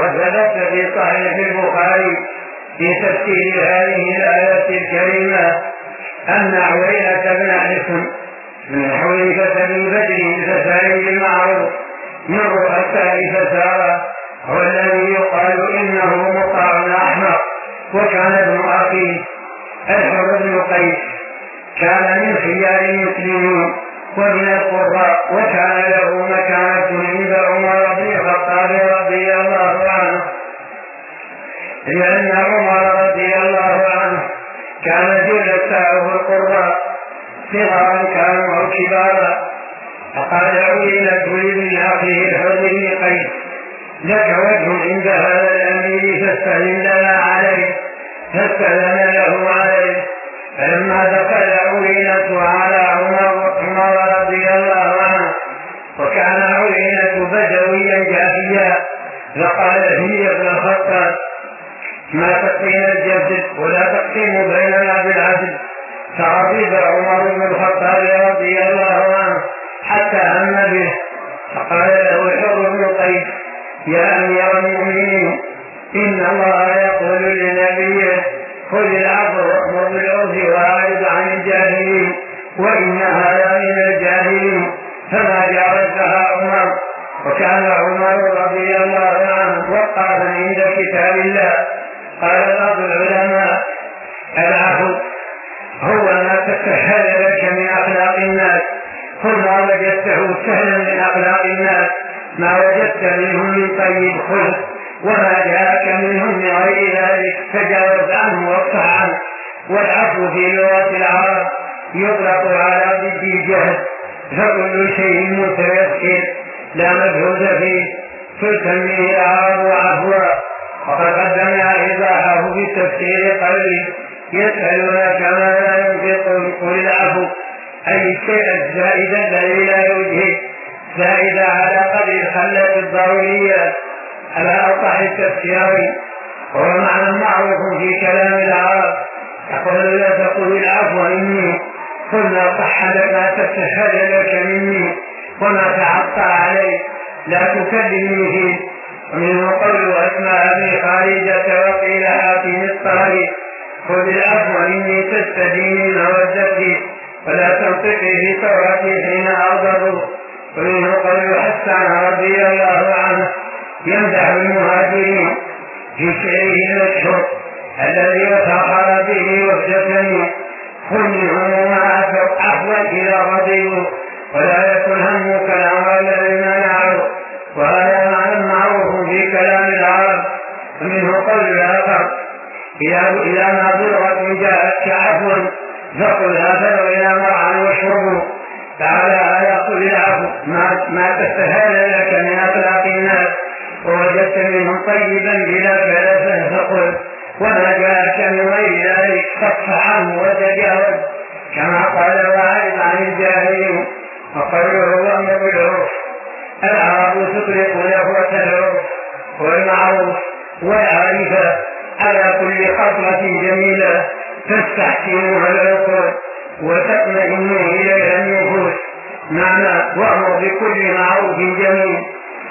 وقد ثبت في صحيح البخاري في تفسير هذه الآية الكريمة أن عوينة بن حصن من حذيفة بن بدر فسائل المعروف من رؤساء فسارة هو الذي يقال إنه مطاع أحمر، وكان ابن أخيه الحر بن قيس كان من خيار المسلمين ومن القراء، وكان له مكانة عند عمر بن الخطاب رضي الله عنه، لأن عمر رضي الله عنه كان جلساءه القراء صغارا كانوا أو كبارا. فقال عوينة لابن أخيه الحر بن قيس لك وجه عند هذا الأمير فاستلم لنا عليه، فاستلم له عليه. فلما دخل عوينة على عمر رضي الله عنه وكان عوينة بدويا جافيا فقال هي ابن الخطاب ما تقينا الجسد ولا تقسم بيننا بالعدل. فغضب عمر بن الخطاب رضي الله عنه حتى هم به، فقال له الحر بن قيس يا أمير المؤمنين إن الله يقول لنبيه خذ العفو وأمر بالعرف وأعرض عن الجاهلين وإن هذا من الجاهلين. فما جاوزها عمر، وكان عمر رضي الله عنه وقافا عند كتاب الله. قال بعض العلماء العفو هو ما تسهل لك من أخلاق الناس، كل ما وجدته سهلا من أخلاق الناس ما وجدت منهم من طيب خلق، وما جاءك منهم من غير ذلك تجاوز عنه واصفح عنه. والعفو في لغة العرب يطلق على ضد الجهل، فكل شيء متيسر لا مجهود فيه تسميه العرب عفوا. وقد قدمنا إيضاحه في تفسير قوله يسألونك ماذا ينفقون قل العفو، أي الشيء الزائد الذي لا يوجه زائد على قدر الخلة الضرورية على أوضح التفسير، وهو معنى معروف في كلام العرب. يقول لا تقل العفو إني قلنا صح لك ما تستشهد لك مني وما تعطى عليك لا تكلمني فيه. ومنه قول أسماء بن خارجة وقيل حاتم الطهري خذ العفو إني تستديني مودتي ولا تنطقي في ثورتي حين أغضب. ومنه قول حسان رضي الله عنه يمدح المهاجرين في شعره المشهور الذي وفخر به وابتسمي كلهم عفوا إلى غضبوا ولا يكن همك الأمر الذي منعه. وهذا معنى معروف في كلام العرب. ومنه قول آخر إذا ما ضرت جاءتك عفوا فقل هذا إلى مرعى واشربوا. تعالى يقول العفو ما تستهال لك من أخلاق الناس ووجدت منهم طيبا بلا فلسه فقل، وما جاءك من غير ذلك فاصفح عنه وتجاوز كما قال واعرض عن الجاهلين. وقوله وأمر بالعرف العرب تطلق لفظة العرف والمعروف والعارفة على كل خطوة جميلة تستحسنها العقول وتطمئن إليها النفوس. معنى وأمر بكل معروف جميل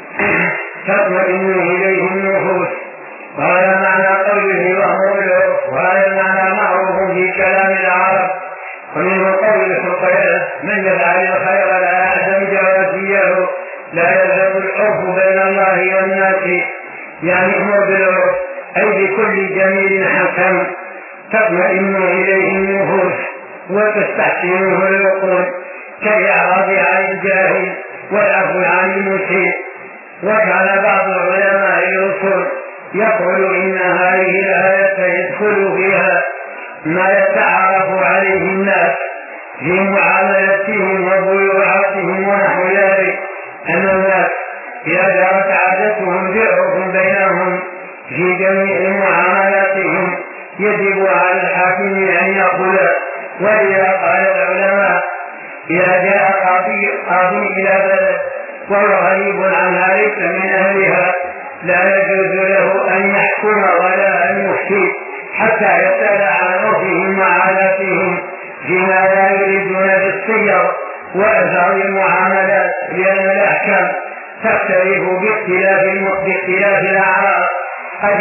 تطمئن إليه النفوس. وهذا معنى قوله وأمر بالعرف، وهذا معنى معروف في كلام العرب. ومنه قول الحقيقة من يفعل الخير لا يعزم جوازيه لا يذهب العرف بين الله والناس، يعني امر بالعرف أي بكل جميل حسن تطمئن إليه النفوس وتستحسنه العقول كالإعراض عن الجاهل والعفو عن المسيء. وكان بعض العلماء الأصول يقول إن هذه الآية يدخل فيها ما يتعارف عليه الناس في معاملتهم وبيوعاتهم ونحو ذلك، أن الناس إذا جرت عادتهم بعرف بينهم في جميع معاملاتهم يجب على الحاكم أن يقول. ولذا قال العلماء إذا جاء قاضي إلى بلد وهو غريب عنها ليس من أهلها لا يجوز له أن يحكم ولا أن يفتي حتى يسأل عن عرفهم وعاداتهم فيما لا يريدون بالصيغ وأثار المعاملات، لأن الأحكام تختلف باختلاف الأعراض. قد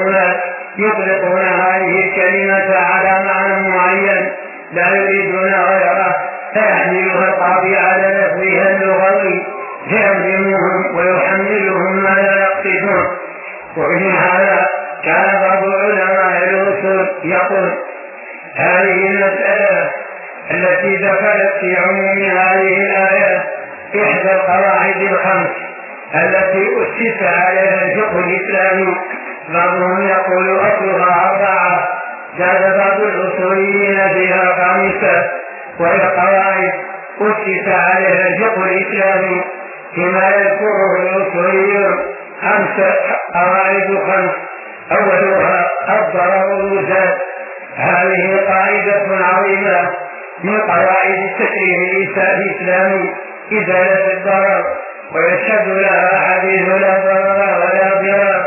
يطلقون هذه الكلمة على معنى معين لا يريدون غيره، فيحملها القاضي على لفظها اللغوي فيلزمهم ويحملهم ما لا يقصدون. وفي هذا كان بعض علماء الأصول يقول: هذه المسألة التي دخلت في عموم هذه الآية إحدى القواعد الخمس التي أسس عليها الفقه الإسلامي. بعضهم يقول أصلها 4، زاد بعض الأصوليين فيها 5، وهي قواعد أسس عليها الفقه الإسلامي فيما يذكره الأصوليون 5 قواعد 5. أولها الضرر المزاد. هذه قاعدة عظيمة من قواعد التشريع الإسلامي إزالة الضرر، ويشهد لها حديث لا ضرر ولا ضرار.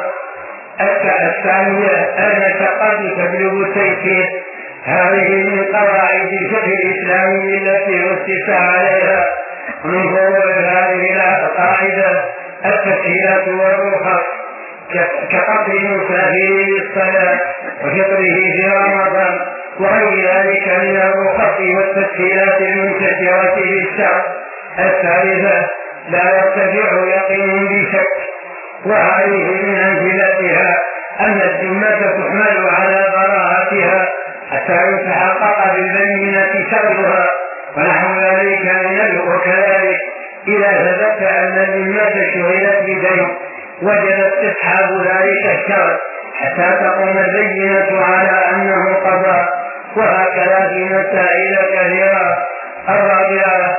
الثانية المشقة تبلغ التيسير. هذه من قواعد الفقه الإسلامي التي أسس عليها. من فروع هذه القاعدة التسهيلات والرخص كقصر المسافر للصلاة وفطره في رمضان وغير ذلك من الرخص والتسهيلات المنتشرة في الشرع. الثالثة لا يرتفع يقين بشك، وهذه من أمثلتها أن الذمة تحمل على براءتها حتى يتحقق بالبينة شرها ونحو ذلك من الوكالة. إذا ثبت أن الذمة شغلت بدين وجب استصحاب ذلك الشرط حتى تقوم البينة على أنه قضاء. وهكذا في مسائل كثيرة. الرابعة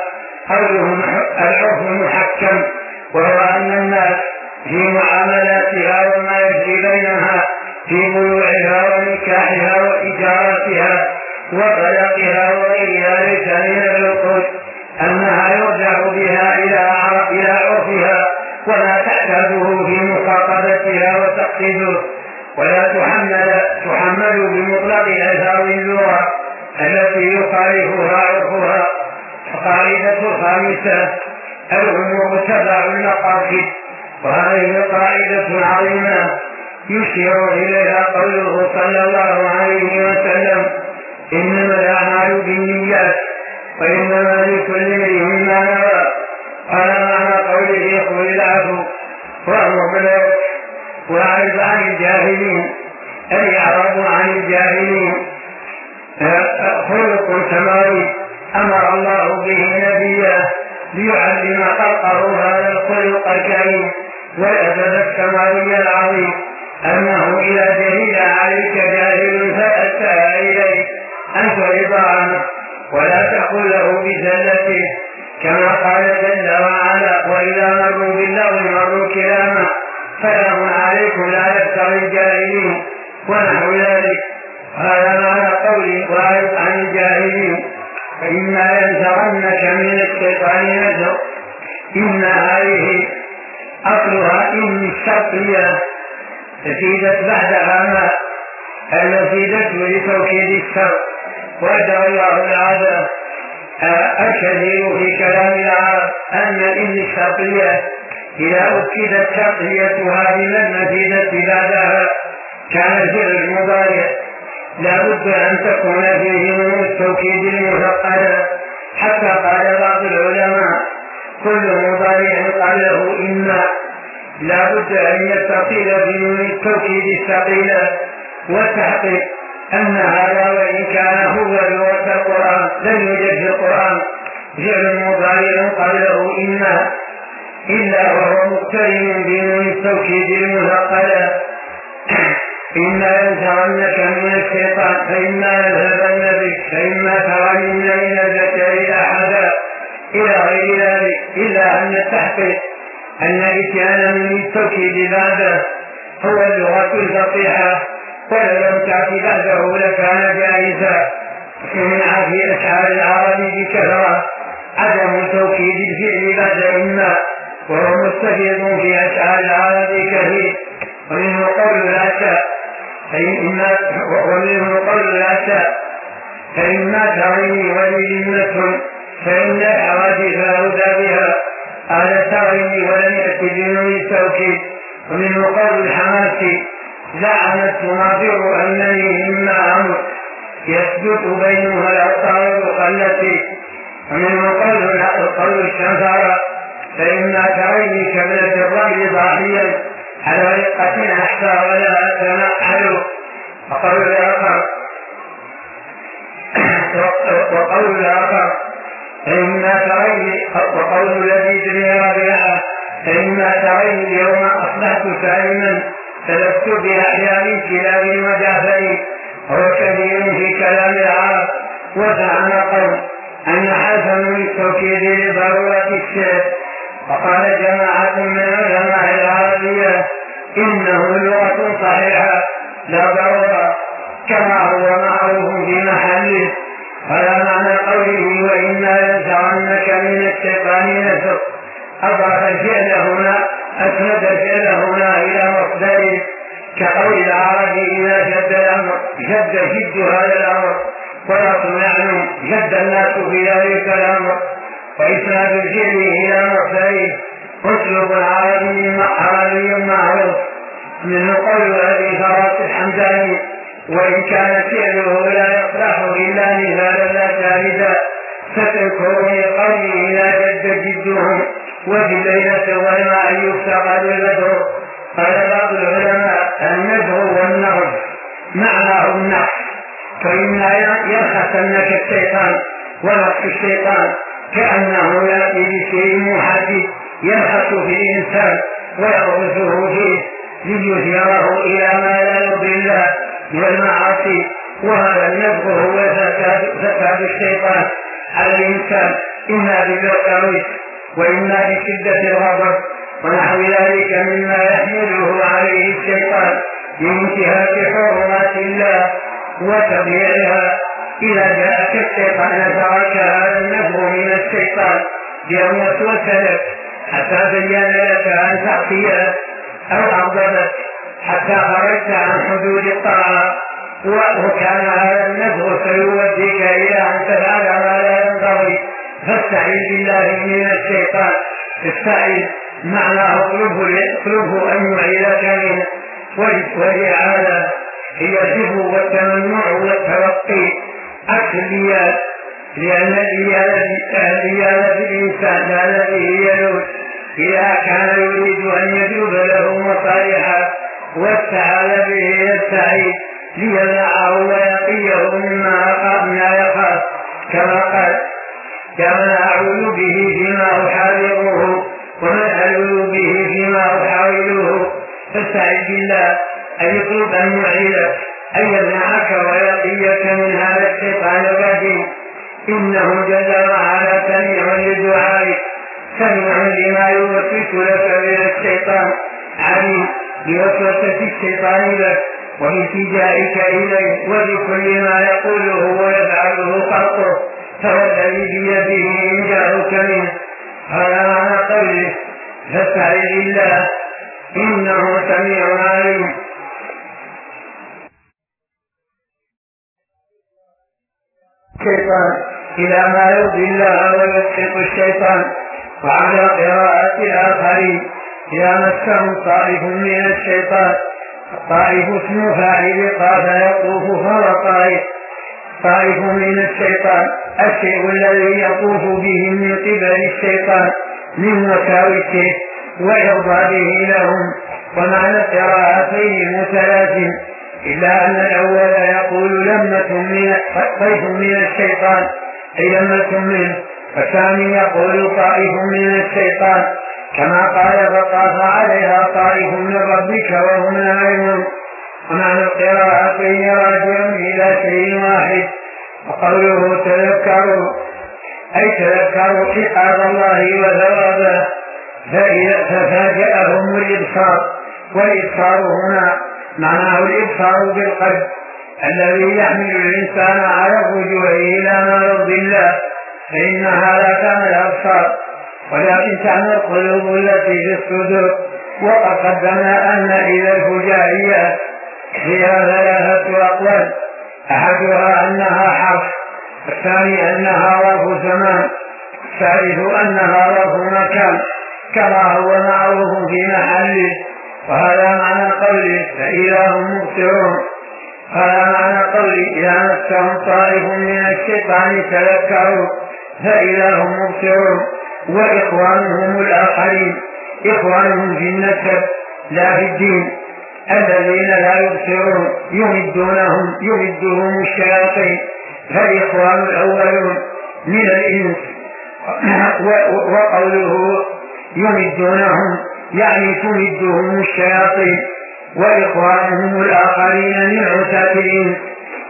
العرف المحكم، وهو أن الناس في معاملاتها وما يجري بينها في بيوعها ونكاحها وإجارتها وطلاقها وغير ذلك من العقود أنها يرجع بها إلى عرفها ولا تحتاجه في مخاطبتها وتقصده، ولا تحمل بمطلق أثار اللغة التي يخالفها عرفها. القاعدة الخامسة الأمور تبع المقاصد. وهذه قاعدة عظيمة يشير إليها قوله صلى الله عليه وسلم: إنما الأعمال بالنيات وإنما لكل امرئ ما نوى. قال معنى قوله خذ العفو والمغفرة وأعرض عن الجاهلين، الإعراض عن الجاهلين خلق سماوي أمر الله به نبيه ليعلم خلقه هذا الخلق الكريم والأدب السماوي العظيم، أنه إذا جهل عليك جاهل فأتى إليه أن تعرض عنه ولا تقل له بزلته، كما قال جل وعلا: وإذا مروا باللغو مروا كراما سلام عليكم لا يبتغي الجاهلين ونحو ذلك. هذا معنى قوله واعرض عن الجاهلين. فإما ينزغنك من الشيطان نزغ. إن هذه أصلها إن الشرطية تزيدت بعدها ما المزيدة لتوكيد الشرط. وأدعو الله العادة الكثير في كلام العرب أن إن الشرطية إذا أكدت شرطيتها بما المزيدة بعدها كان الفعل المضارع لا بد أن تكون فيه من التوكيد المثقل، حتى قال بعض العلماء: كل مضارع قاله إما لا بد أن يتصل بنون التوكيد الثقيلة. والتحقيق أن هذا وإن كان هو لغة القرآن لم يوجد في القرآن فعل مضارع قاله إما إلا وهو مقترن بنون التوكيد المثقلة. إما ينزغنك من الشيطان فإما يذهبن بك فإما ترين من الذكر أحدا إلى غير ذلك، إلا أن التحقيق أن إتيان من التوكيد بعده هو اللغة الفصيحة، ولو لم تأتي بعده لكان جائزا. سمع في أشعار العرب بكثرة عدم توكيد الفعل بعد إما، وهو مستفيض في أشعار العرب كثير. ومنه قول لا شاء فإما تريني ولي ذمة فإن الحوادث أهدى بها. قال تريني ولم الشدة بدون التوكيد. ومنه قول الحماس زعمت تناظر أنني مما أمر يثبت بينها الأوطار التي. ومنه قول الشنفار فإما تريني كابنة الرجل ضاحيا على رقة أحسى ولا أتنعل. وقول الآخر وقول الذي تبني ربيعه فإما تريني اليوم أصبحت سالما فلست بأحيان كلاب وجافري. هو كثير في كلام العرب. وزعم قوم أن حسن للتوكيد لضرورة الشيء. وقال جماعة من علماء العربية إنه لغة صحيحة لا ضرورة كما هو معروف في محله. هذا معنى قوله وإما ينزعنك من الشيطان نزغ. أضاف الفعل هنا أسند الفعل هنا إلى مصدره كقول العرب إذا جد جد هذا الأمر ولكن نحن جد الناس في ذلك الأمر. وإسناد الفعل إلى مصدره أسلوب عربي معروف. من قول أبي فرات الحمداني وإن كان فعله لا يصلح إلا مثالا لا شاهدا فتذكرني قولي إذا جد جدهم وفي الليلة والماء يفتقد البدر. قال بعض العلماء النزغ والنغز معناه النقص. فإما يرخصنك الشيطان ونقص الشيطان كأنه يأتي بشيء محدد يرخص في الإنسان ويغرسه فيه ليثيره إلى ما لا يرضي الله من المعاصي. وهذا النزغ هو فساد الشيطان على الإنسان إما بالوساوس وإما بشدة الغضب ونحو ذلك مما يحمله عليه الشيطان بانتهاك حرمات الله وتضييعها. إذا جاءك الشيطان ترك هذا النزغ من الشيطان بأن يسوس لك حتى بين لك أن تعصيه أو أغضبك حتى خرجت عن حدود الطاعة وكان هذا النزغ سيوديك إلى أن تفعل ما لا ينبغي فاستعذ بالله من الشيطان. استعذ معناه اطلبه أن يعيذك منه. والإعاذة هي الجهل والتمنع والتوقي عكس الإياذ لأن الإياذ بالإنسان لا الذي يلوذ إذا كان يريد أن يجلب له مصالحا واستعاذ به يستعيذ ليمنعه ويقيه مما يخاف كما قال كما أعوذ به فيما أحاذره ومن أعوذ به فيما أحاوله. فاستعذ بالله أن يطلب أن يعيذك أن يمنعك ويقيك من هذا الشيطان الرجيم. إنه جل وعلا سميع لدعائك سميع لما يوسوس لك من الشيطان عليم بوسوسة الشيطان لك وبالتجائك إليه وبكل ما يقوله ويفعله خلقه فهو الذي بيده إنجاؤك منه. هذا معنى قوله فاستعذ بالله إنه سميع عليم. الشيطان إلى ما يرضي الله ويسقط الشيطان. وعلى قراءة الآخرين إذا مسهم طائف من الشيطان. الطائف اسم فاعل طاف يطوف فهو طائف من الشيطان الشيء الذي يطوف به من قبل الشيطان من وساوسه وإرضاده لهم. ومعنى القراءتين متلازم إلا أن الأول يقول طيف من الشيطان أي لمة منه. والثاني يقول طائف من الشيطان كما قال فطاف عليها طائف من ربك وهم نائمون. ومعنى القراءتين راجع إلى شيء واحد. وقوله تذكروا أي تذكروا عقاب الله وثوابه ففاجأهم الإبصار. والإبصار هنا معناه الإبصار بالقلب الذي يحمل الإنسان على الرجوع إلى ما يرضي الله فإنها لا تعمل الأبصار ولكن تعمل القلوب التي في الصدور. وقد قدمنا أن إذا الفجائية فيها ثلاثة أقوال أحدها أنها حرف الثاني أنها ظرف زمان الثالث أنها ظرف مكان كما هو معروف في محله. وهذا معنى قوله فإذا هم مبصرون. هذا معنى قوله إذا مسهم طائف من الشيطان تذكروا فإذا هم مبصرون. وإخوانهم الآخرين إخوانهم في النسب لا في الدين الذين لا يبصرون يمدهم الشياطين. فالإخوان الأولون من الإنس. وقوله يمدونهم يعني تمدهم الشياطين. وإخوانهم الآخرين من عتاة الإنس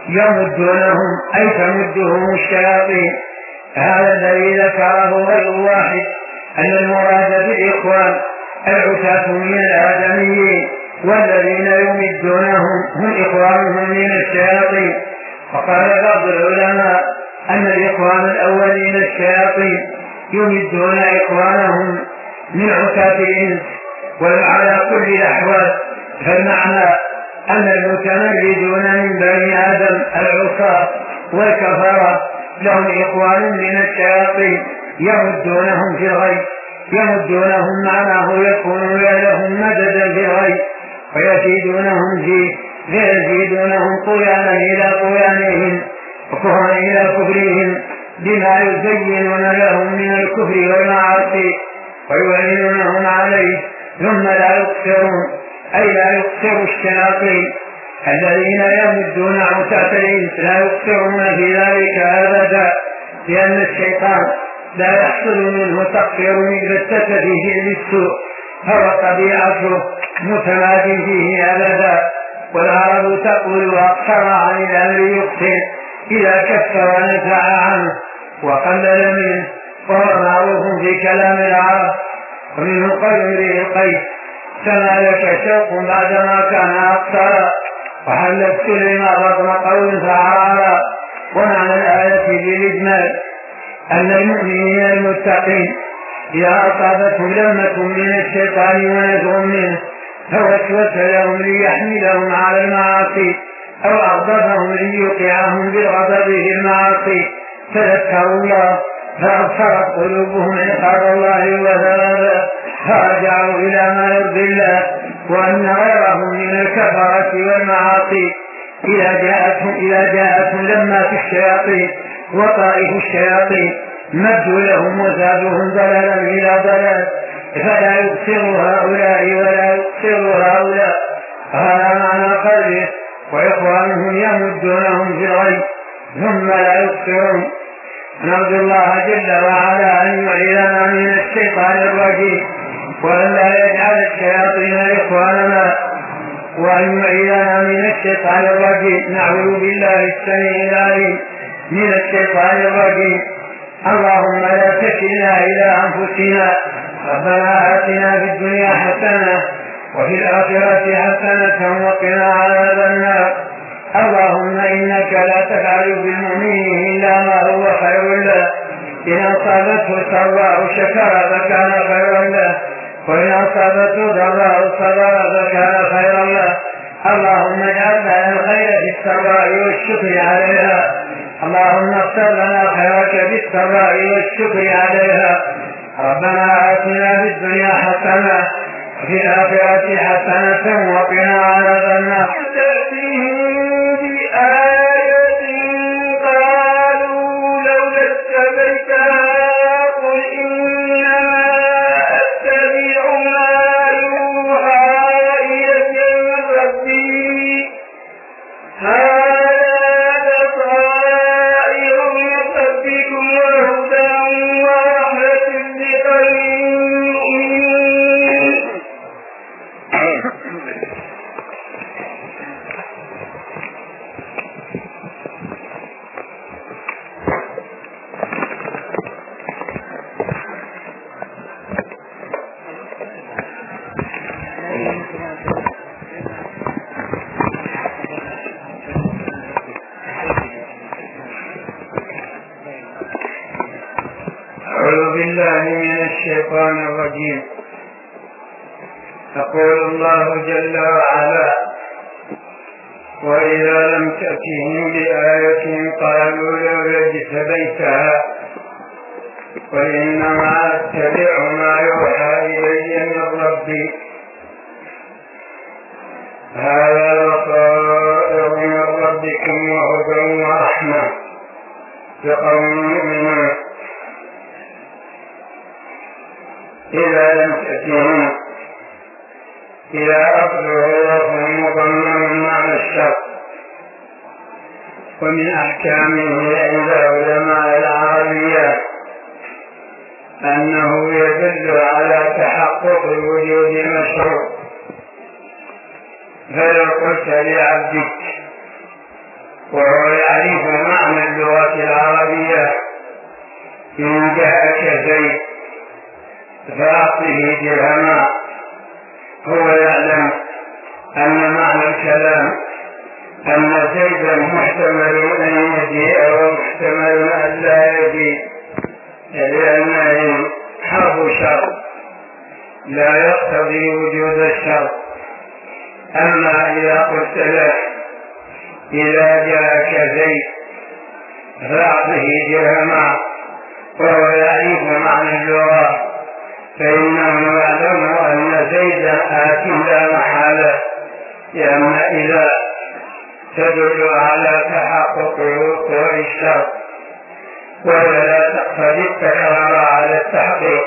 يمدونهم أي تمدهم الشياطين. هذا الذي ذكره غير واحد أن المراد بالإخوان العتاة من الآدميين والذين يمدونهم هم إخوانهم من الشياطين. وقال بعض العلماء أن الإخوان الأولين الشياطين يمدون إخوانهم من عتاة الإنس. وعلى كل الأحوال فالمعنى أن المتمردون من بني آدم العصاة والكفرة لهم إخوان من الشياطين يمدونهم في الغي. يمدونهم معناه يكونون لهم مددا في الغي ويزيدونهم فيه فيزيدونهم طغيانا إلى طغيانهم وكفرا إلى كفرهم بما يزينون لهم من الكفر والمعاصي ويعينونهم عليه. ثم لا يقصرون أي لا يقصر الشياطين الذين يمدون عتاة الإنس لا يقصرون في ذلك أبدا لأن الشيطان لا يحصل منه تقصير إذا فيه بالسوء فهو طبيعته متمادي فيه أبدا. والعرب تقول أقصر عن الأمر يقصر إذا كف ونزع عنه وقلل منه وهو معروف في كلام العرب. ومنه قول امرئ القيس سما لك شوق بعدما كان أقصر وحلت سليما بطن قول فعارا. ومعنى الآية بالإجمال أن المؤمنين المتقين إذا أصابتهم لمة من الشيطان ونزغ منه فوسوس لهم ليحملهم على المعاصي أو أغضبهم ليوقعهم بالغضب في المعاصي فذكروا الله فأبصرت قلوبهم عقاب الله وثوابه فرجعوا إلى ما يرضي الله. وأن غيرهم من الكفرة والمعاصي إذا جاءتهم لمات الشياطين وطائف الشياطين مدوا لهم وزادوهم ضلالا إلى ضلال فلا يبصر هؤلاء ولا يبصر هؤلاء. هذا معنى قوله وإخوانهم يمدونهم في الغي ثم لا يبصرون. نرجو الله جل وعلا أن يعيذنا من الشيطان الرجيم وأن لا يجعل الشياطين إخواننا وأن يعيذنا من الشيطان الرجيم. نعوذ بالله السميع العليم من الشيطان الرجيم. اللهم لا تكلنا إلى أنفسنا ربنا آتنا في الدنيا حسنة وفي الآخرة حسنة وقنا عذاب النار. اللهم إنك لا تفعل بالمؤمن إلا ما هو خير له. إن أصابته سراء شكر فكان خيرا له وإن أصابته ضراء صبر فكان خيرا له. اللهم اجعل لنا الخير في السراء والشكر عليها. اللهم اغفر لنا خيرك في السراء والشكر عليها. ربنا آتنا في الدنيا حسنة وفي الآخرة حسنة وقنا عذاب النار. بآية قالوا لولا اتبعتها قل إنما أتبع ما يوحى إلي من ربي هذا بصائر من ربكم وهدى ورحمة لقوم يؤمنون. أعوذ بالله من الشيطان الرجيم. يقول الله جل وعلا وإذا لم تأتهم بآية قالوا لولا اجتبيتها قل إنما أتبع ما يوحى إلي من ربي هذا بصائر من ربكم وهدى ورحمة لقوم يؤمنون إذا لم تأتهم إذا أخذه مضمن معنى الشر. ومن أحكامه عند علماء العربية أنه يدل على تحقق وجود المشروع. فلو قلت لعبدك وهو يعرف معنى اللغة العربية إن جاءك زيد فأعطه درهما، هو يعلم أن معنى الكلام أن زيدا محتمل أن يجيء ومحتمل أن لا يجيء، لأنه حرف شر لا يقتضي وجود الشر. أما إذا قلت له إذا جاءك زيد فأعطه درهما وهو يعرف معنى اللغة فإنه يعلم أن زيدا آت لا محالة، لأن إذا تدل على تحقق وقوع الشر ولا تقتضي التكرار على التحقيق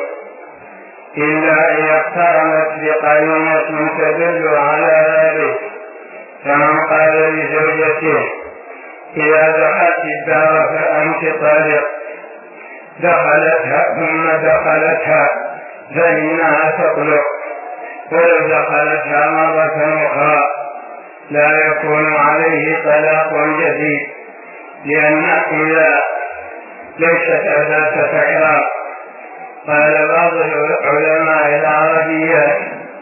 إلا إذا اقترنت بقرينة تدل على ذلك. فمن قال لزوجته إذا دخلت الدار فأنت طالق دخلتها ثم دخلتها فإنها تطلق، ولو دخلتها مرة أخرى لا يكون عليه طلاق جديد، لأن إذا ليست أداة تكرار. قال بعض العلماء العربية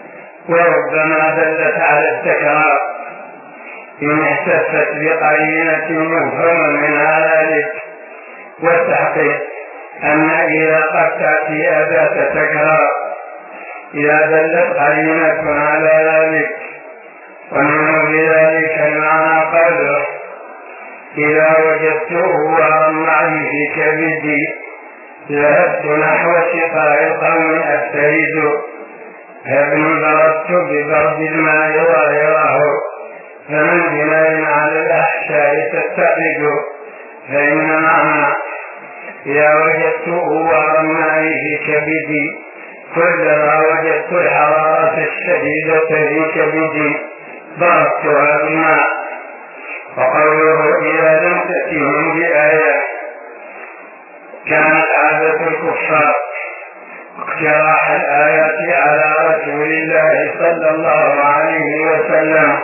وربما دلت على التكرار إن احتفت بقرينة مفهم منها ذلك، والتحقيق أن إذا قد تأتي أداة تكرار إذا دلت قرينة على ذلك. ومنه بذلك المعنى قوله إذا وجدته وأرمعني في كبدي ذهبت نحو شقاء القوم أسترد، فابن بردت ببرد الماء ظاهره فمن بناء على الأحشاء تتقد. فإن معنى إذا وجدته وأرمعني في كبدي كلما وجدت الحرارة الشديدة في كبدي ضربتها بالماء. وقوله إذا لم تأتهم بآية كانت عادة الكفار اقتراح الآيات على رسول الله صلى الله عليه وسلم،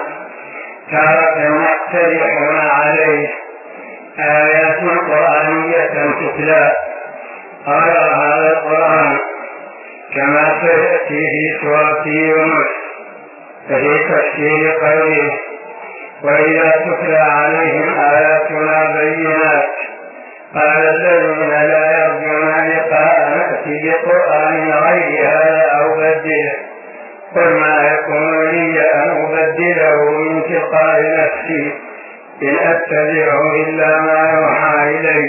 تارة يقترحون عليه آيات قرآنية تتلى غير هذا القرآن كما سيأتي في سورة يونس ففي تفسير قوله وإذا تتلى عليهم آياتنا بينات قال الذين لا يرجون لقاء نأتي بقرآن غير هذا أو بدله قل ما يكون لي أن أبدله من تلقاء نفسي إن أتبعه إلا ما يوحى إلي.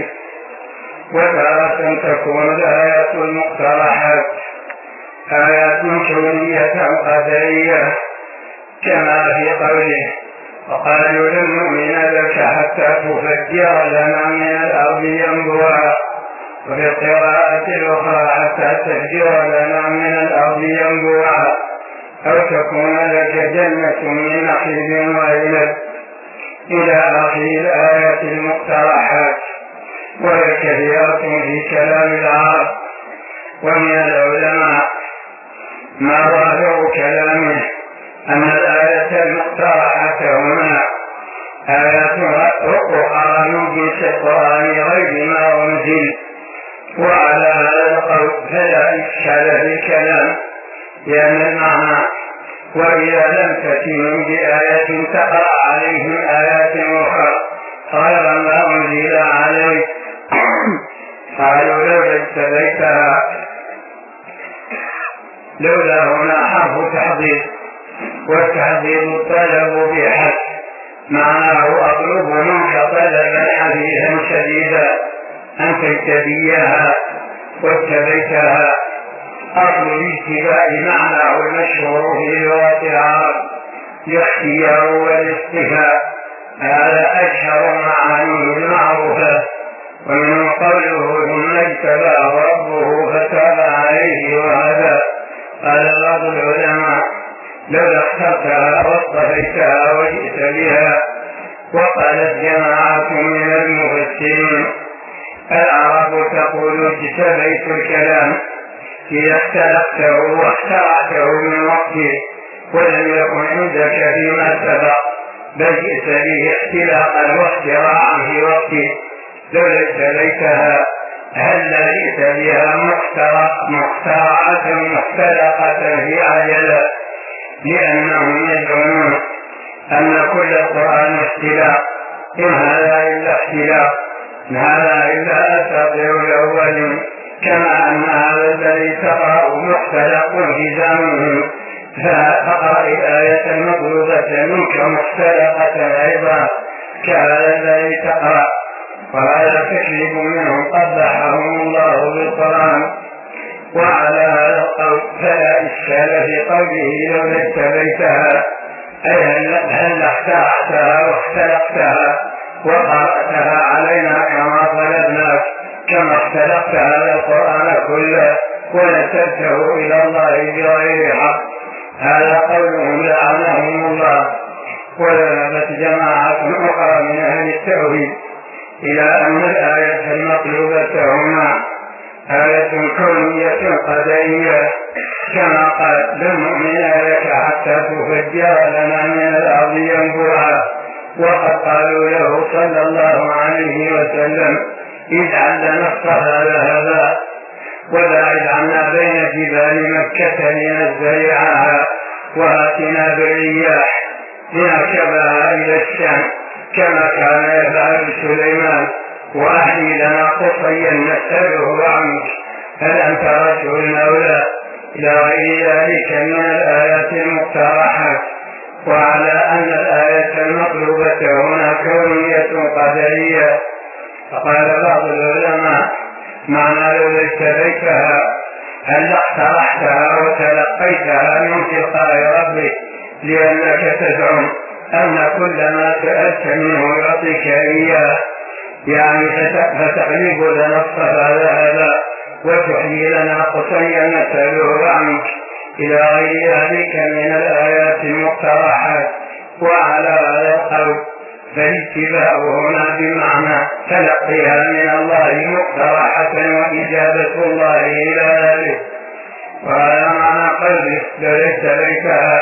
وتارة تكون الآيات المقترحات آيات كونية قدرية كما في قوله وقالوا لن نؤمن لك حتى تفجر لنا من الأرض ينبوعا، وفي القراءة الأخرى حتى تفجر لنا من الأرض ينبوعا، أو تكون لك جنة من نخيل وعنب إلى آخر الآيات المقترحات. وهي كثيرة في كلام العرب. ومن العلماء ما ظاهر كلامه أن الآية المقترحة هنا آياتها قرآن بالقرآن غير ما أنزل. وعلى هذا القول فلا إشكال في الكلام، لأن المعنى وإذا لم تأتهم بآية تقرأ عليهم آيات أخرى غير ما أنزل عليك قالوا لولا اجتبيتها. لولا هنا حرف تحضير، والتحضير الطلب بحث معناه أطلب منك طلبا حديثا شديدا أن تجتبيها واتبيتها. أصل الاتباع معناه المشهور في لغة العرب الاختيار والاصطفاء، هذا أشهر معانيه المعروفة. ومنه قوله ثم اجتباه ربه فتاب عليه وهدى. قال بعض العلماء لولا اخترتها واصطفيتها وجئت بها. وقالت جماعة من المفسرين العرب تقول اجتبيت الكلام إذا اختلقته واخترعته من وقته ولم يكن عندك فيما سبق، بل جئت به اختلاقا واختراعا في وقته. لولا اجتبيتها هل جئت بها مخترعة مختلقة في عجلة، لأنهم يزعمون أن كل القرآن اختلاق. إن هذا إلا اختلاق، إن هذا إلا أساطير الأولين، كما أن هذا الذي تقرأ مختلق في زمنه، فقرأ الآية المطلوبة منك مختلقة أيضا كهذا الذي تقرأ. وهذا تكذب منهم قبحهم الله بالقرآن. وعلى هذا القول فلا إشكال في قوله لولا اجتبيتها، أي هل اخترعتها واختلقتها وقرأتها علينا كما طلبناك، كما اختلقت هذا القرآن كله ونسبته إلى الله بغير حق. هذا قولهم لعنهم الله. وذهبت جماعة أخرى من أهل التوحيد إلى أن الآية المطلوبة هنا آية كونية قدرية، كما قال لن نؤمن لك حتى تفجر لنا من الأرض ينبوعا. وقد قالوا له صلى الله عليه وسلم اجعل لنا الصفا ذهبا وباعد عنا بين جبال مكة لنزل ريعها وآتنا بالرياح لنركبها إلى الشام كما كان يفعل سليمان، وأحيي لنا قصيا نسأله عنك هل أنت رجل المولى، إلى غير ذلك من الآيات المقترحة. وعلى أن الآية المطلوبة هنا كونية قدرية، فقال بعض العلماء معنى لو اجتبيتها هل اخترعتها وتلقيتها من تلقاء ربك، لأنك تزعم أن كل ما سألت منه يعطيك إياه، يعني فتقلب لنا الصفا ذهبا وتحيي لنا قصيا نسأله عنك، إلى غير ذلك من الآيات المقترحات. وعلى هذا القول فالاتباع هنا بمعنى تلقيها من الله مقترحة وإجابة الله إلى ذلك. وهذا معنى قوله لو اجتبيتها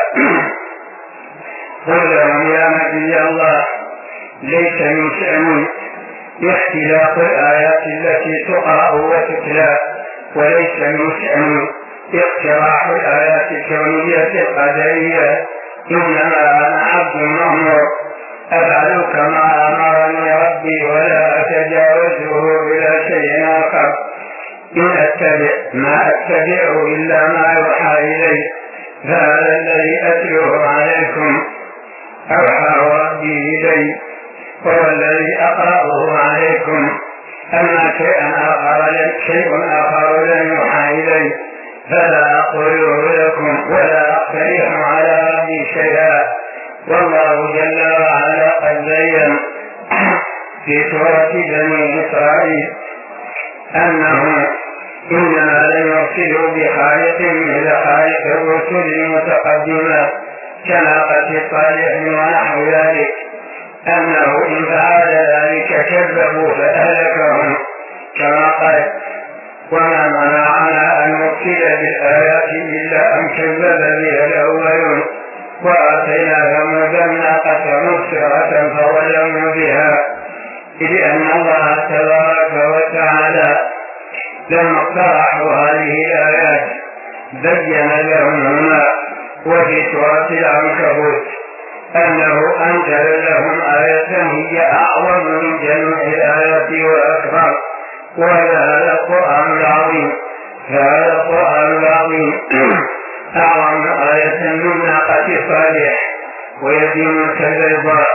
قل لهم يا نبي الله ليس من شأن اختلاف الآيات التي تقرأ وتتلى، وليس من شأن اقتراح الآيات الكونية القدرية، إنما أنا عبد مأمور أفعل كما أمرني ربي ولا أتجاوزه إلى شيء آخر. إن أتبع ما أتبع إلا ما يوحى إلي، فهذا الذي أتلوه عليكم أوحى ربي إلي وهو الذي أقرأه عليكم. أما شيء آخر لن يوحى إلي فلا أقوله لكم ولا أقترح على ربي شيئا. والله جل وعلا قد بين في سورة بني إسرائيل أنه إنما لن يرسلوا بخالق مثل خالق الرسل المتقدمة كناقة صالح ونحو ذلك، أنه إن فعل ذلك كذبوا فأهلكهم كما قال وما منعنا أن نرسل بالآيات إلا أن كذب بها الأولون وآتينا ثمود الناقة مبصرة فظلموا بها، لأن الله تبارك وتعالى لما اقترحوا هذه الآيات بين لهم هنا وفي سورة العنكبوت أنه أنزل لهم آية هي أعظم من جميع الآيات وأكبر، وهذا القرآن العظيم. فهذا القرآن العظيم أعظم آية من ناقة صالح ويتيم كالبيضاء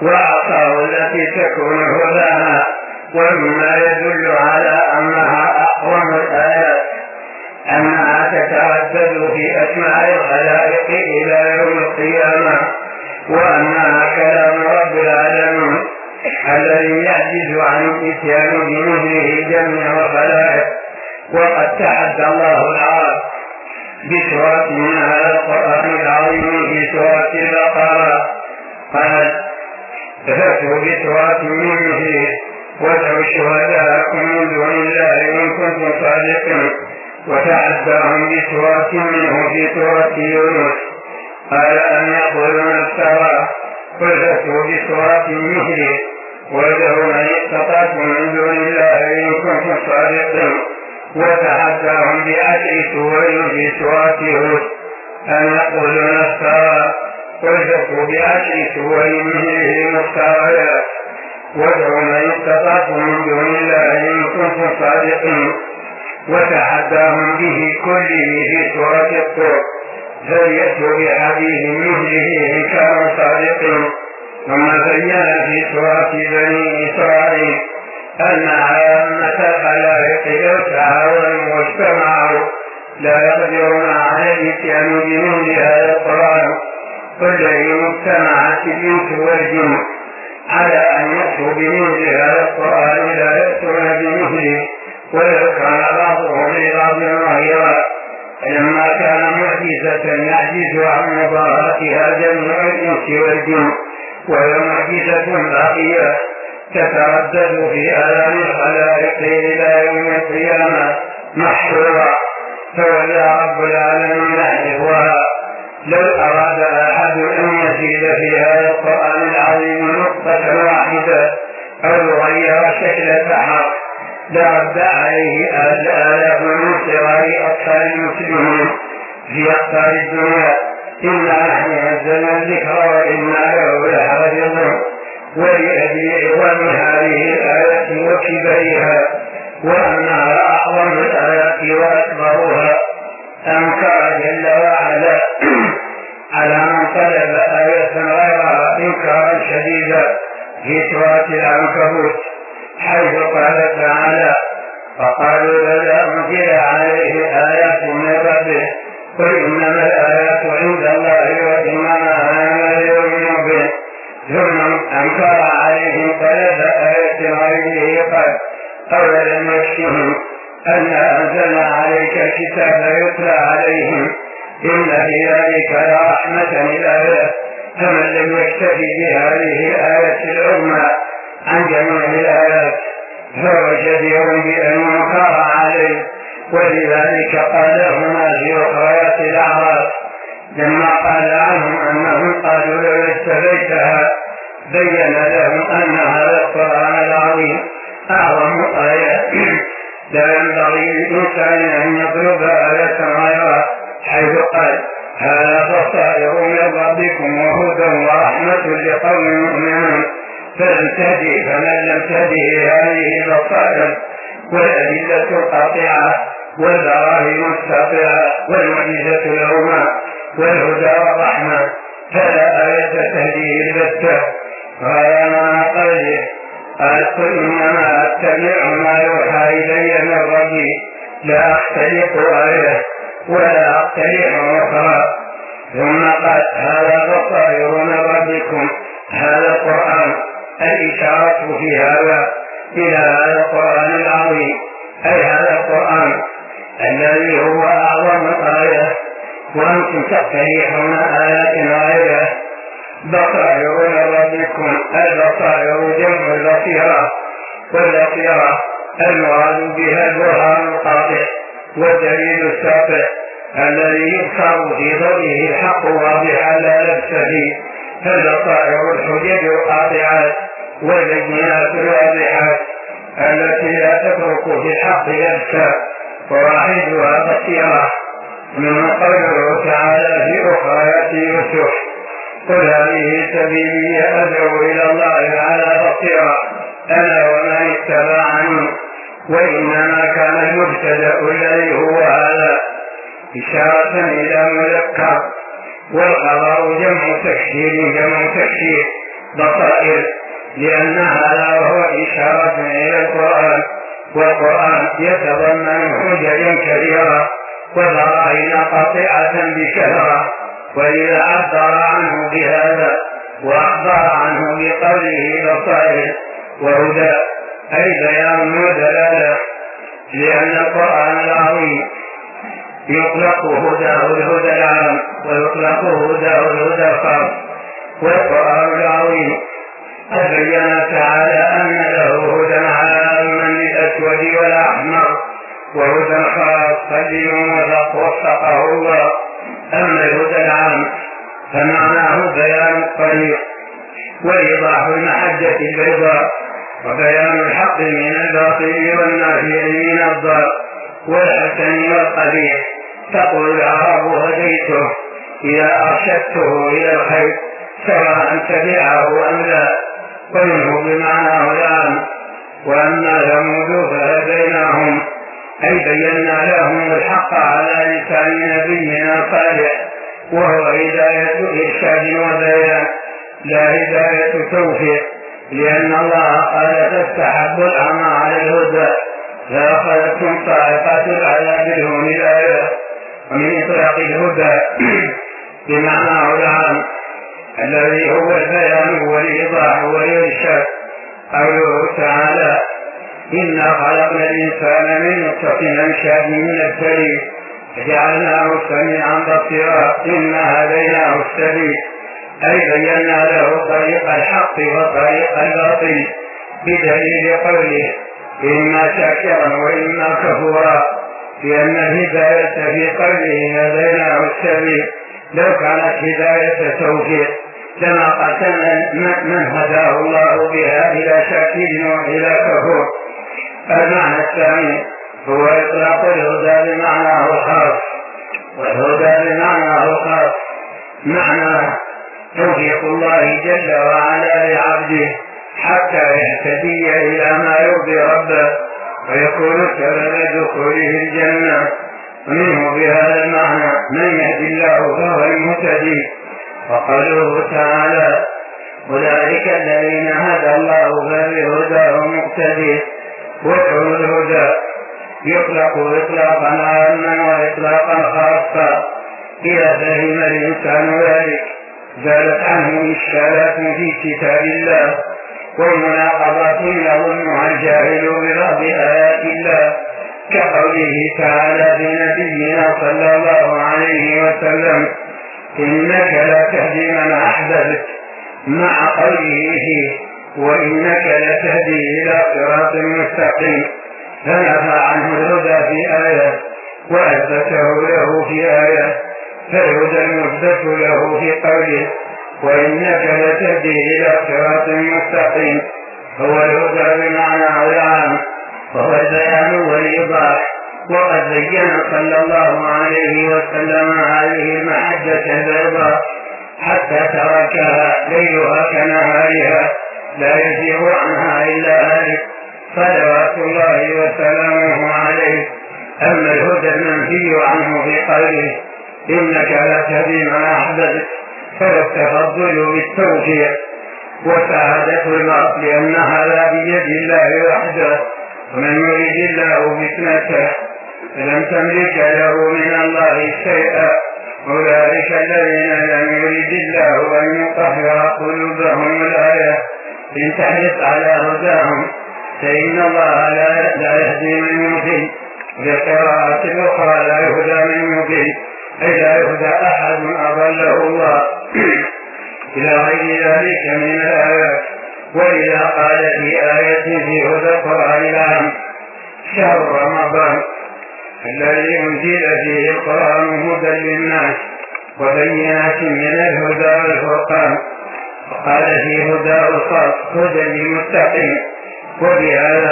وعصاه التي تكون هداها، ومما يدل على أنها أعظم الآيات أنها تتردد في أسماء الخلائق إلى يوم القيامة، وأنها كلام رب العالمين الذي يعجز عن الإتيان بمثله جميع الخلائق. وقد تحدى الله العرب بسورة من هذا القرآن العظيم في سورة البقرة، قال: فأتوا بسورة من مثله وادعوا شهداءكم من دون الله إن كنتم صادقين. وتحداهم بسورة منه في سورة يونس، قال: أن يقولون افترى، قل فأتوا بسورة مثله وادعوا من استطعتم من دون الله إن كنتم صادقين. وتحداهم بعشر سور في سورة هود، أن يقولون افترى، قل فأتوا بعشر سور مثله مفتريات وادعوا من استطعتم من دون الله إن كنتم صادقين. وتحداهم به كله في سورة الطور، فليأتوا بحديث مثله إن كانوا صادقين. ثم بين في سورة بني إسرائيل أن عامة الخلائق لو تعاونوا واجتمعوا لا يقدرون على الإتيان بمثل هذا القرآن. قل إن اجتمعت الإنس والجن على أن يأتوا بمثل هذا القرآن لا يأتون بمثله ولو كان بعضهم لبعض ظهيرا. فلما كان معجزة يعجز عن مضاهاتها جميع الإنس والجن، وهي معجزة باقية تتردد في آلام الخلائق إلى يوم القيامة محشورة، فولى رب العالمين حفظها. لو أراد أحد أن يزيد في هذا القرآن العظيم نقطة واحدة أو يغير شكل حرف لرد عليه آلاف من صغار أطفال المسلمين في أقطار الدنيا. إنا نحن نزلنا الذكر وإنا له لحافظون. ولأجل عظم هذه الآيات وكبرها وأنها أعظم الآيات وأكبرها أنكر جل وعلا على من طلب آية غيرها إنكارا شديدا في سورة العنكبوت، حيث قال تعالى: فقالوا بلى أنزل عليه آيات من ربه قل إنما الآيات عند الله وإنما أنا ليؤمن به. ثم أنكر عليهم طلب آية غيره قال: أولم يكفهم أنا أنزلنا عليك الكتاب يتلى عليهم إن في ذلك لرحمة للآيات. فمن لم يكتفي بهذه الآية العظمى عن جميع الآيات فهو جدير بأن ينكر عليه. ولذلك قال هنا في أخريات الأعراف لما قال عنهم أنهم قالوا لو استبيتها بين لهم أن هذا القرآن العظيم أعظم آيات لا ينبغي للإنسان أن يطلب آية غيرها، حيث قال: هذا بصائر من ربكم وهدى ورحمة لقوم يؤمنون. فمن لم تهده هذه البصائر والأدلة القاطعة والبراهين الساطعة والمعجزة العظمى والهدى والرحمة فلا آية تهديه البتة. وهذا معنى قوله: قال: قل إنما أتبع ما يوحى إلي من ربي لا أختلق آية ولا أقترح أخرى. ثم قال: هذا بصائر من ربكم. هذا القرآن الإشارة في هذا إلى هذا القرآن العظيم، أي هذا القرآن الذي هو أعظم آية وأنتم تقترحون آيات غيره. بصائر من ربكم، البصائر جمع البصيرة، والبصيرة المراد بها البرهان القاطع والدليل الساطع الذي يبصر في ضوئه الحق واضحا لا لبس فيه. فالبصائر الحجج القاطعات والبينات الواضحات التي لا تترك في الحق لبسا، وواحدها بصيرة. من قوله تعالى في أخريات يوسف: قل هذه سبيلي أدعو إلى الله على بصيرة أنا ومن اتبعني. وإنما كان المبتدأ الذي هو هذا إشارة إلى مذكر، والخبر جمع تكسير بصائر، لأن هذا وهو إشارة إلى القرآن، القرآن يتضمن حججا كثيرة وبراهين قاطعة بكثرة، وإذا عبر عنه بهذا وأخبر عنه بقوله بصائر وهدى أي بيان ودلالة، لأن القرآن العظيم يطلق هداه الهدى العام ويطلق هداه الهدى الخاص. والقرآن العظيم قد بين تعالى أن له هدى عاما للأسود والأحمر وهدى خاصا لمن وفقه الله. أما الهدى العام فمعناه بيان الطريق وإيضاح المحجة البيضاء وبيان الحق من الباطل والنافع من الضار والحسن والقبيح. تقول العرب هديته إذا أرشدته إلى الخير سواء تبعه أم لا، ومنه بمعناه العام. وأما ثمود فهديناهم أي بينا لهم الحق على لسان نبينا صالح، وهو هداية إرشاد وبيان لا هداية توفيق، لأن الله قال تستحب الأعمى على الهدى فأخذتهم صاعقة العذاب الهون الآية. ومن إطلاق الهدى بمعناه العام الذي هو البيان والإيضاح والإرشاد قوله تعالى إنا خلقنا الإنسان من نطفة أمشاج نبتليه فجعلناه سميعا بصيرا إنا هديناه السبيل أي بينا له طريق الحق وطريق الباطل بدليل قوله إما شاكرا وإما كفورا، لأن الهداية في قوله هديناه السبيل لو كانت هداية توفيق لما قسم من هداه الله بها إلى شاكر وإلى كفور. المعنى الثاني هو إطلاق الهدى بمعناه الخاص، والهدى بمعناه الخاص معنى توفيق الله جل وعلا لعبده حتى يهتدي إلى ما يرضي ربه ويكون سبب دخوله الجنة. ومنه بهذا المعنى من يهدي الله فهو المهتدي. وقوله تعالى أولئك الذين هدى الله فبهداه مقتدي. وكل الهدى يطلق إطلاقا عاما وإطلاقا خاصا إذا فهم الإنسان ذلك زالت عنه إشكالات في كتاب الله والمناقضات يظنها الجاهل ببعض آيات الله، كقوله تعالى في نبينا صلى الله عليه وسلم إنك لا تهدي من أحببت، مع قوله فيه وإنك لتهدي إلى صراط مستقيم، فنفى عنه الهدى في آية وأثبته له في آية. فالهدى المثبت له في قوله وإنك لتهدي إلى صراط مستقيم هو الهدى بمعنى العام وهو البيان والإيضاح. وقد بين صلى الله عليه وسلم هذه المحجة البيضاء حتى تركها ليلها كنهارها لا يزيغ عنها إلا هالك صلوات الله وسلامه عليه. أما الهدى المنهي عنه في قوله إنك لا تهدي من أحببت فهو التفضل بالتوفيق وسعادة المرء، لأن هذا بيد الله وحده، ومن يريد الله فتنته فلن تملك له من الله شيئا. أولئك الذين لم يريد الله أن يطهر قلوبهم. الآية إن تحرص على هداهم فإن الله لا يهدي من يضل. بقراءة الأخرى لا يهدى من يضل أي لا يهدى أحد أضله الله إلى غير ذلك من الآيات. وإذا قال في آية في هدى القرآن العام شهر رمضان الذي أنزل فيه القرآن هدى للناس وبينات من الهدى والفرقان، وقال في هدى الخاص هدى للمتقين. وبهذا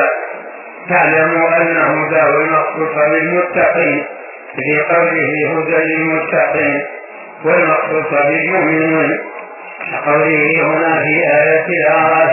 تعلم أن هداه المخصوص بالمتقين في قوله هدى للمتقين والمخصوص بالمؤمنين قوله هنا في آية الأعراف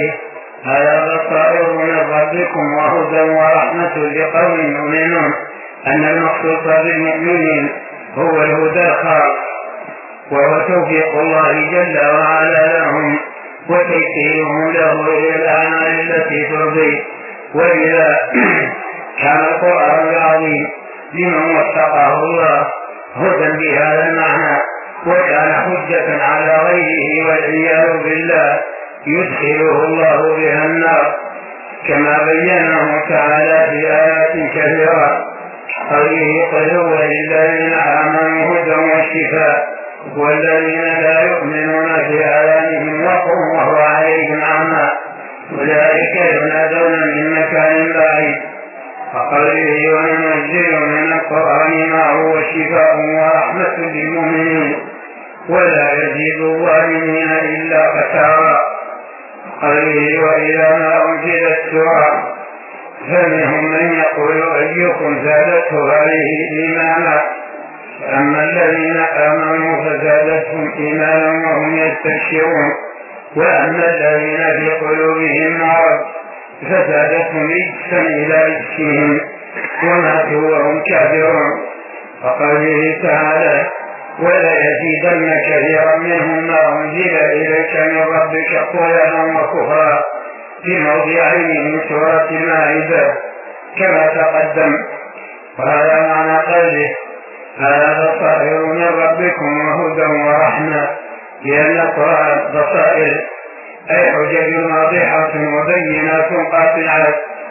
هذا بصائر من ربكم وهدى ورحمة لقوم يؤمنون. أن المخصوص بالمؤمنين هو الهدى الخاص وهو توفيق الله جل وعلا لهم وتيسيرهم له إلى الأعمال التي ترضي وإذا كان القرآن العظيم لمن وفقه الله هدى بهذا المعنى وكان حجة على غيره والعياذ بالله يدخله الله بها النار، كما بينه تعالى في آيات كثيرة قوله قل هو للذين آمنوا هدى وشفاء والذين لا يؤمنون في آذانهم وقر وهو عليهم أعمى أولئك ينادون من مكان بعيد. وقوله وننزل من القرآن ما هو شفاء ورحمة للمؤمنين ولا يزيد الظالمين إلا خسارا. قوله وإذا ما أنزلت سورة فمنهم من يقول أيكم زادته هذه إيمانا، أما الذين آمنوا فزادتهم إيمانا وهم يستبشرون، وأما الذين في قلوبهم مرض فزادتهم رجسا إلى رجسهم وماتوا وهم كافرون. وقوله تعالى ولا يزيدن كثيرا منهم ما أنزل إليك من ربك طغيانا وكفرا في موضعين من سورة المائدة كما تقدم. وهذا معنى قوله هذا بصائر من ربكم وهدى ورحمة، لأن القرآن بصائر أي حجج واضحة وبينات قاطعات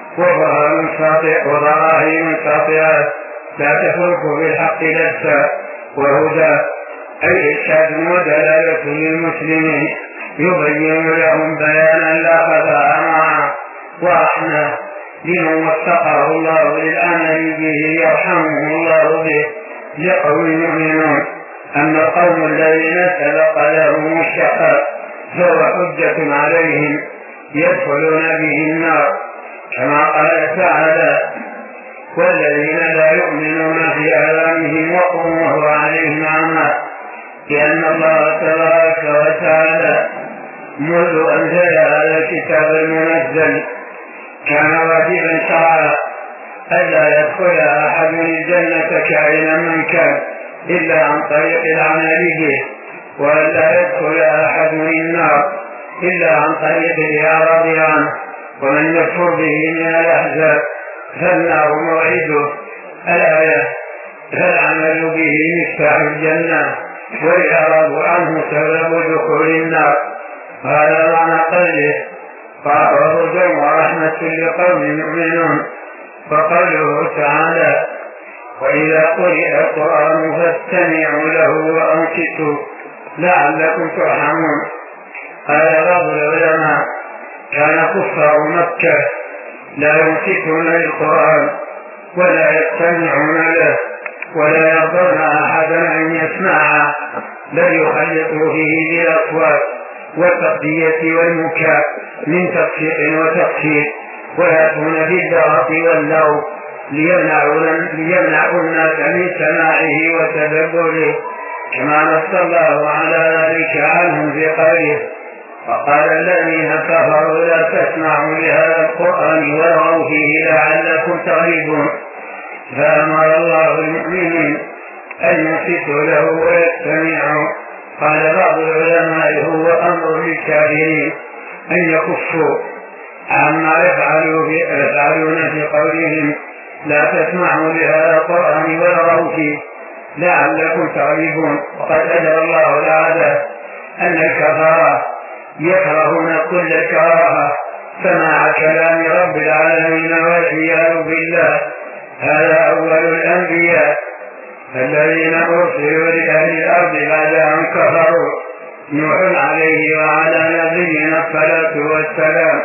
وبراهين ساطعات لا تفرق بالحق لبسا، وهدى أي إرشاد ودلالة للمسلمين يبين لهم بيانا لا خفاء معه، ورحمة لمن وفقه الله للعمل به يرحمه الله به لقوم يؤمنون. أما القوم الذين سبق لهم الشقاء فهو حجة عليهم يدخلون به النار، كما قال تعالى والذين لا يؤمنون في آذانهم وقر وهو عليهم أعمى، لأن الله تبارك وتعالى منذ أنزل هذا الكتاب المنزل كان واجبا شرعا ألا يدخل أحد الجنة كائنا من كان إلا عن طريق العمل به، وألا يدخل أحد النار إلا عن طريق الإعراض عنه، ومن يكفر به من الأحزاب فالنار موعده. الآية فالعمل به مفتاح الجنة والإعراض عنه سبب دخول النار. هذا معنى قوله وهدى ورحمة لقوم يؤمنون. وقوله تعالى وإذا قرئ القرآن فاستمعوا له وأنصتوا لعلكم ترحمون. قال بعض العلماء كان كفار مكة لا ينصتون للقرآن ولا يستمعون له ولا يرضون أحدا أن يسمعه، بل يخلطوا فيه بالأصوات والتقدية والمكاء من تفسيق وتفسير، ويأتون بالدعاء واللغو ليمنعوا الناس من سماعه وتدبره، كما نص الله على ذلك عنهم في قوله وقال الذين كفروا لا تسمعوا لهذا القرآن والغوا فيه لعلكم تغلبون. فأمر الله المؤمنين أن ينصتوا له ويستمعوا. قال بعض العلماء هو أمر للكافرين أن يكفوا عما يفعلون في قولهم لا تسمعوا لهذا القرآن والغوا فيه لعلكم تغلبون. وقد أجرى الله العادة أن الكفار يكرهون كل كراهة سماع كلام رب العالمين والعياذ بالله. هذا أول الأنبياء الذين أرسلوا لأهل الأرض بعد أن كفروا نوح عليه وعلى نبينا الصلاة والسلام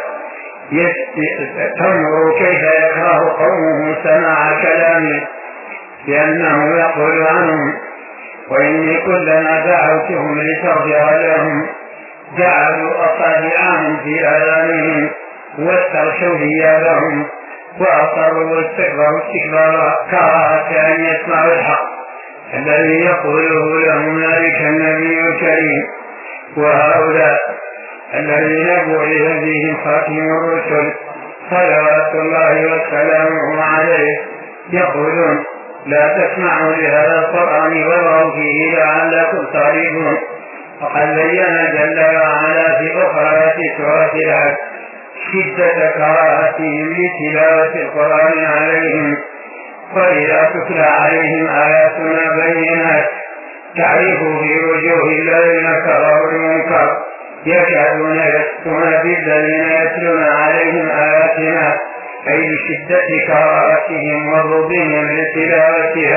تنظر كيف يكره قومه سماع كلامه، لأنه يقول عنهم وإني كلما دعوتهم لتغفر لهم جعلوا أصابعهم في آذانهم واستغشوا ثيابهم وأصروا واستكبروا استكبارا كراهة أن يسمعوا الحق الذي يقوله لهم ذلك النبي الكريم. وهؤلاء الذين بعث فيهم خاتم الرسل صلوات الله وسلامه عليه يقولون لا تسمعوا لهذا القرآن والغوا فيه لعلكم تغلبون. وقد بين جل وعلا في أخرى سورة العهد شدة كراهتهم لتلاوة القرآن عليهم، وإذا تتلى عليهم آياتنا بينات تعرف في وجوه الذين كفروا المنكر يكادون يسطون بالذين يتلون عليهم آياتنا، أي لشدة كراهتهم وبغضهم لتلاوتها.